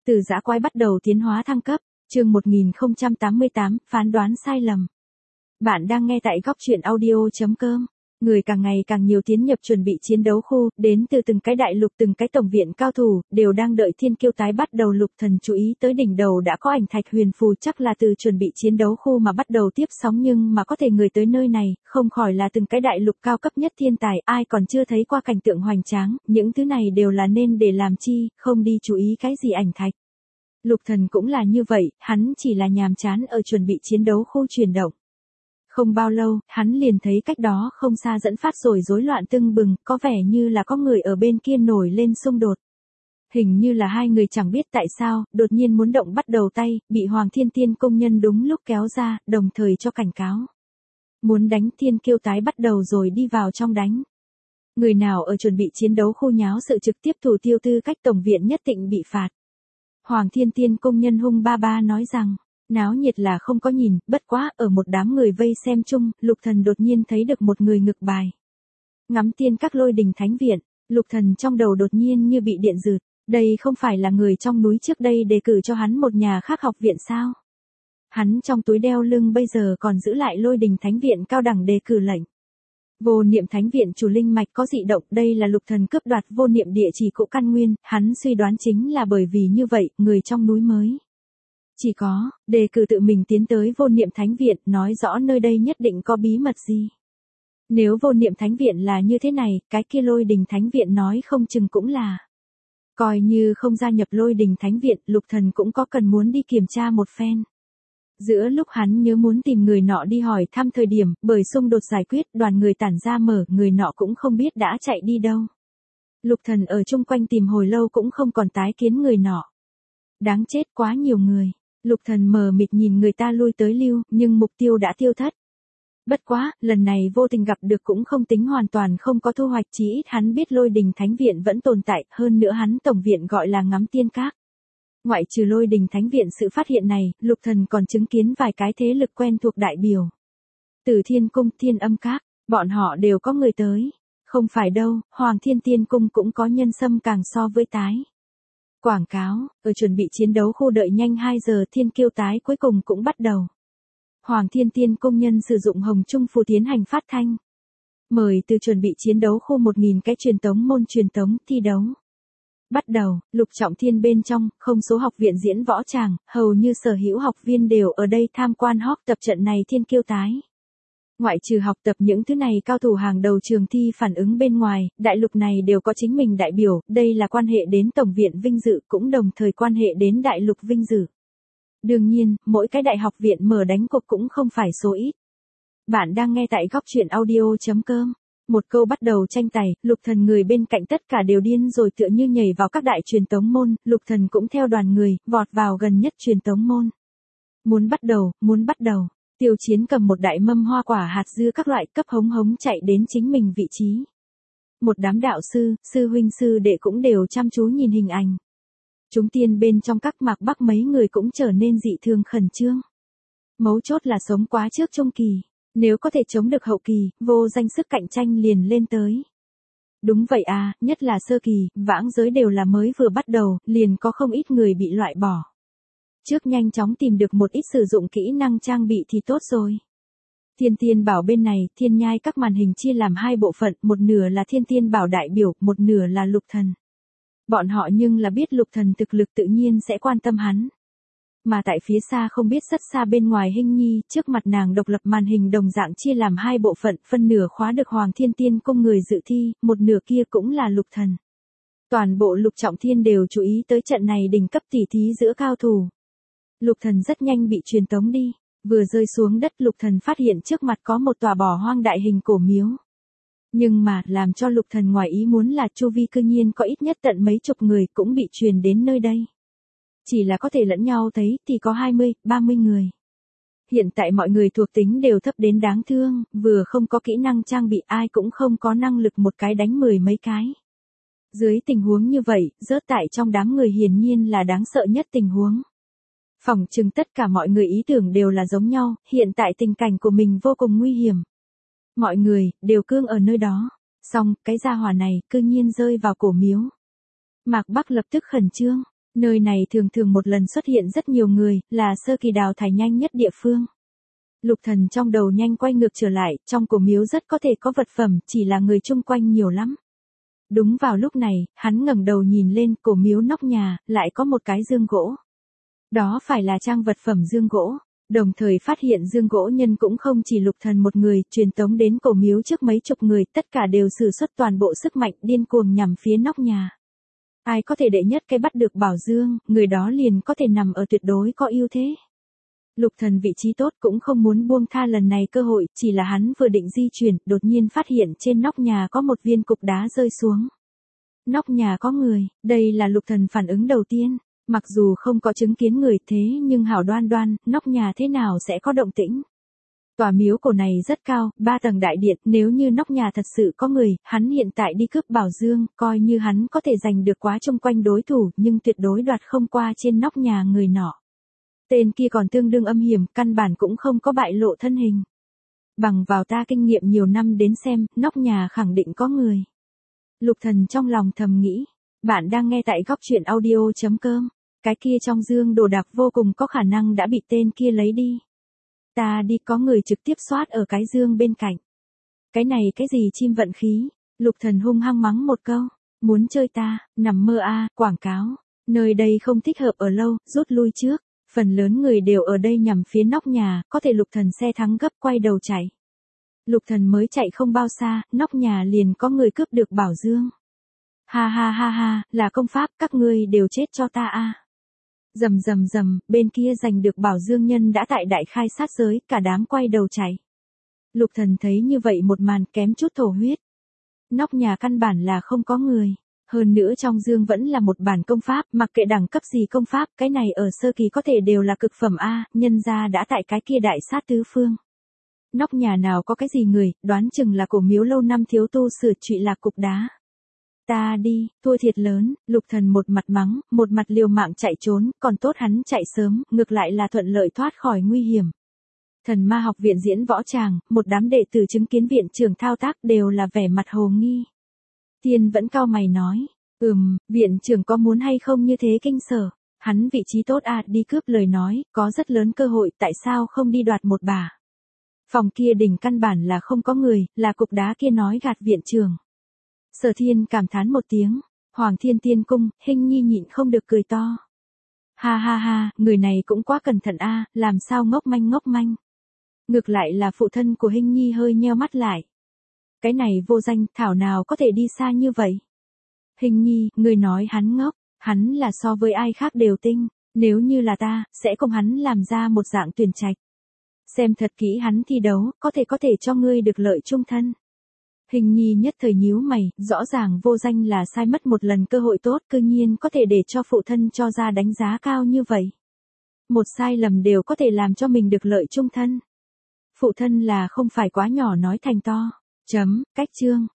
Từ dã quái bắt đầu tiến hóa thăng cấp, chương 1088, phán đoán sai lầm. Bạn đang nghe tại góc truyện audio.com. Người càng ngày càng nhiều tiến nhập chuẩn bị chiến đấu khu, đến từ từng cái đại lục từng cái tổng viện cao thủ, đều đang đợi thiên kiêu tái bắt đầu. Lục Thần chú ý tới đỉnh đầu đã có ảnh thạch huyền phù, chắc là từ chuẩn bị chiến đấu khu mà bắt đầu tiếp sóng, nhưng mà có thể người tới nơi này, không khỏi là từng cái đại lục cao cấp nhất thiên tài, ai còn chưa thấy qua cảnh tượng hoành tráng, những thứ này đều là nên để làm chi, không đi chú ý cái gì ảnh thạch. Lục Thần cũng là như vậy, hắn chỉ là nhàm chán ở chuẩn bị chiến đấu khu chuyển động. Không bao lâu, hắn liền thấy cách đó không xa dẫn phát rồi rối loạn tưng bừng, có vẻ như là có người ở bên kia nổi lên xung đột. Hình như là hai người chẳng biết tại sao, đột nhiên muốn động bắt đầu tay, bị Hoàng Thiên Tiên công nhân đúng lúc kéo ra, đồng thời cho cảnh cáo. Muốn đánh thiên kiêu tái bắt đầu rồi đi vào trong đánh. Người nào ở chuẩn bị chiến đấu khu nháo sự trực tiếp thủ tiêu tư cách tổng viện nhất định bị phạt. Hoàng Thiên Tiên công nhân hung ba ba nói rằng. Náo nhiệt là không có nhìn, bất quá, ở một đám người vây xem chung, Lục Thần đột nhiên thấy được một người ngực bài. Ngắm tiên các lôi đình thánh viện, Lục Thần trong đầu đột nhiên như bị điện rượt, đây không phải là người trong núi trước đây đề cử cho hắn một nhà khác học viện sao? Hắn trong túi đeo lưng bây giờ còn giữ lại lôi đình thánh viện cao đẳng đề cử lệnh. Vô niệm thánh viện chủ linh mạch có dị động, đây là Lục Thần cướp đoạt vô niệm địa chỉ cũ căn nguyên, hắn suy đoán chính là bởi vì như vậy, người trong núi mới. Chỉ có, đề cử tự mình tiến tới vô niệm thánh viện, nói rõ nơi đây nhất định có bí mật gì. Nếu vô niệm thánh viện là như thế này, cái kia lôi đình thánh viện nói không chừng cũng là. Coi như không gia nhập lôi đình thánh viện, Lục Thần cũng có cần muốn đi kiểm tra một phen. Giữa lúc hắn nhớ muốn tìm người nọ đi hỏi thăm thời điểm, bởi xung đột giải quyết, đoàn người tản ra mở, người nọ cũng không biết đã chạy đi đâu. Lục Thần ở chung quanh tìm hồi lâu cũng không còn tái kiến người nọ. Đáng chết, quá nhiều người. Lục Thần mờ mịt nhìn người ta lui tới lưu, nhưng mục tiêu đã tiêu thất. Bất quá, lần này vô tình gặp được cũng không tính hoàn toàn không có thu hoạch, chí ít hắn biết lôi đình thánh viện vẫn tồn tại, hơn nữa hắn tổng viện gọi là ngắm tiên các. Ngoại trừ lôi đình thánh viện sự phát hiện này, Lục Thần còn chứng kiến vài cái thế lực quen thuộc đại biểu. Từ Thiên Cung, Thiên Âm Các, bọn họ đều có người tới. Không phải đâu, Hoàng Thiên Tiên Cung cũng có nhân sâm càng so với tái. Quảng cáo, ở chuẩn bị chiến đấu khu đợi nhanh 2 giờ thiên kiêu tái cuối cùng cũng bắt đầu. Hoàng Thiên Tiên công nhân sử dụng hồng trung phù tiến hành phát thanh. Mời từ chuẩn bị chiến đấu khu 1000 cái truyền tống môn truyền tống thi đấu. Bắt đầu, Lục Trọng Thiên bên trong, không số học viện diễn võ tràng, hầu như sở hữu học viên đều ở đây tham quan họp tập trận này thiên kiêu tái. Ngoại trừ học tập những thứ này cao thủ hàng đầu trường thi phản ứng bên ngoài, đại lục này đều có chính mình đại biểu, đây là quan hệ đến tổng viện vinh dự cũng đồng thời quan hệ đến đại lục vinh dự. Đương nhiên, mỗi cái đại học viện mở đánh cuộc cũng không phải số ít. Bạn đang nghe tại góc truyện audio.com. Một câu bắt đầu tranh tài, Lục Thần người bên cạnh tất cả đều điên rồi tựa như nhảy vào các đại truyền tống môn, Lục Thần cũng theo đoàn người, vọt vào gần nhất truyền tống môn. Muốn bắt đầu. Tiêu Chiến cầm một đại mâm hoa quả hạt dưa các loại cấp hống hống chạy đến chính mình vị trí. Một đám đạo sư, sư huynh sư đệ cũng đều chăm chú nhìn hình ảnh. Chúng tiên bên trong các Mạc Bắc mấy người cũng trở nên dị thường khẩn trương. Mấu chốt là sống quá trước trung kỳ, nếu có thể chống được hậu kỳ, vô danh sức cạnh tranh liền lên tới. Đúng vậy à, nhất là sơ kỳ, vãng giới đều là mới vừa bắt đầu, liền có không ít người bị loại bỏ. Trước nhanh chóng tìm được một ít sử dụng kỹ năng trang bị thì tốt rồi. Thiên Tiên Bảo bên này, thiên nhai các màn hình chia làm hai bộ phận, một nửa là Thiên Tiên Bảo đại biểu, một nửa là Lục Thần. Bọn họ nhưng là biết Lục Thần thực lực tự nhiên sẽ quan tâm hắn. Mà tại phía xa không biết rất xa bên ngoài Hinh Nhi, trước mặt nàng độc lập màn hình đồng dạng chia làm hai bộ phận, phân nửa khóa được Hoàng Thiên Tiên cung người dự thi, một nửa kia cũng là Lục Thần. Toàn bộ Lục Trọng Thiên đều chú ý tới trận này đỉnh cấp tỉ thí giữa cao thủ. Lục Thần rất nhanh bị truyền tống đi, vừa rơi xuống đất Lục Thần phát hiện trước mặt có một tòa bỏ hoang đại hình cổ miếu. Nhưng mà, làm cho Lục Thần ngoài ý muốn là chu vi cư nhiên có ít nhất tận mấy chục người cũng bị truyền đến nơi đây. Chỉ là có thể lẫn nhau thấy thì có 20, 30 người. Hiện tại mọi người thuộc tính đều thấp đến đáng thương, vừa không có kỹ năng trang bị ai cũng không có năng lực một cái đánh 10 mấy cái. Dưới tình huống như vậy, rớt tại trong đám người hiển nhiên là đáng sợ nhất tình huống. Phỏng chừng tất cả mọi người ý tưởng đều là giống nhau, hiện tại tình cảnh của mình vô cùng nguy hiểm. Mọi người, đều cương ở nơi đó. Xong, cái gia hỏa này, cư nhiên rơi vào cổ miếu. Mạc Bắc lập tức khẩn trương. Nơi này thường thường một lần xuất hiện rất nhiều người, là sơ kỳ đào thải nhanh nhất địa phương. Lục Thần trong đầu nhanh quay ngược trở lại, trong cổ miếu rất có thể có vật phẩm, chỉ là người chung quanh nhiều lắm. Đúng vào lúc này, hắn ngẩng đầu nhìn lên, cổ miếu nóc nhà, lại có một cái dương gỗ. Đó phải là trang vật phẩm dương gỗ. Đồng thời phát hiện dương gỗ nhân cũng không chỉ Lục Thần một người, truyền tống đến cổ miếu trước mấy chục người, tất cả đều sử xuất toàn bộ sức mạnh điên cuồng nhằm phía nóc nhà. Ai có thể đệ nhất cái bắt được bảo dương, người đó liền có thể nằm ở tuyệt đối có ưu thế. Lục Thần vị trí tốt cũng không muốn buông tha lần này cơ hội, chỉ là hắn vừa định di chuyển, đột nhiên phát hiện trên nóc nhà có một viên cục đá rơi xuống. Nóc nhà có người, đây là Lục Thần phản ứng đầu tiên. Mặc dù không có chứng kiến người thế nhưng hảo đoan đoan, nóc nhà thế nào sẽ có động tĩnh. Tòa miếu cổ này rất cao, 3 tầng đại điện, nếu như nóc nhà thật sự có người, hắn hiện tại đi cướp bảo dương, coi như hắn có thể giành được quá chung quanh đối thủ, nhưng tuyệt đối đoạt không qua trên nóc nhà người nọ. Tên kia còn tương đương âm hiểm, căn bản cũng không có bại lộ thân hình. Bằng vào ta kinh nghiệm nhiều năm đến xem, nóc nhà khẳng định có người. Lục Thần trong lòng thầm nghĩ. Bạn đang nghe tại góc truyện audio.com. Cái kia trong dương đồ đạc vô cùng có khả năng đã bị tên kia lấy đi. Ta đi, có người trực tiếp soát ở cái dương bên cạnh. Cái này cái gì chim vận khí. Lục Thần hung hăng mắng một câu. Muốn chơi ta, nằm mơ a, quảng cáo. Nơi đây không thích hợp ở lâu, rút lui trước. Phần lớn người đều ở đây nhằm phía nóc nhà, có thể Lục Thần xe thắng gấp quay đầu chạy. Lục Thần mới chạy không bao xa, nóc nhà liền có người cướp được bảo dương. Ha ha ha ha, là công pháp, các ngươi đều chết cho ta a. Rầm rầm rầm, bên kia giành được bảo dương nhân đã tại đại khai sát giới, cả đám quay đầu chạy. Lục Thần thấy như vậy một màn kém chút thổ huyết. Nóc nhà căn bản là không có người. Hơn nữa trong dương vẫn là một bản công pháp, mặc kệ đẳng cấp gì công pháp, cái này ở sơ kỳ có thể đều là cực phẩm A, nhân ra đã tại cái kia đại sát tứ phương. Nóc nhà nào có cái gì người, đoán chừng là cổ miếu lâu năm thiếu tu sửa trụy lạc cục đá. Ta đi, thua thiệt lớn, Lục Thần một mặt mắng, một mặt liều mạng chạy trốn, còn tốt hắn chạy sớm, ngược lại là thuận lợi thoát khỏi nguy hiểm. Thần Ma học viện diễn võ tràng, một đám đệ tử chứng kiến viện trưởng thao tác đều là vẻ mặt hồ nghi. Tiên vẫn cau mày nói, viện trưởng có muốn hay không như thế kinh sở, hắn vị trí tốt à, đi cướp lời nói, có rất lớn cơ hội, tại sao không đi đoạt một bà. Phòng kia đỉnh căn bản là không có người, là cục đá kia nói gạt viện trưởng. Sở Thiên cảm thán một tiếng, Hoàng Thiên Tiên Cung, Hinh Nhi nhịn không được cười to. Ha ha ha, người này cũng quá cẩn thận a, làm sao ngốc manh. Ngược lại là phụ thân của Hinh Nhi hơi nheo mắt lại. Cái này vô danh, thảo nào có thể đi xa như vậy. Hinh Nhi, người nói hắn ngốc, hắn là so với ai khác đều tinh, nếu như là ta, sẽ cùng hắn làm ra một dạng tuyển trạch. Xem thật kỹ hắn thi đấu, có thể cho ngươi được lợi chung thân. Hình Nhi nhất thời nhíu mày, rõ ràng vô danh là sai mất một lần cơ hội tốt, cư nhiên có thể để cho phụ thân cho ra đánh giá cao như vậy. Một sai lầm đều có thể làm cho mình được lợi chung thân. Phụ thân là không phải quá nhỏ nói thành to. Cách chương.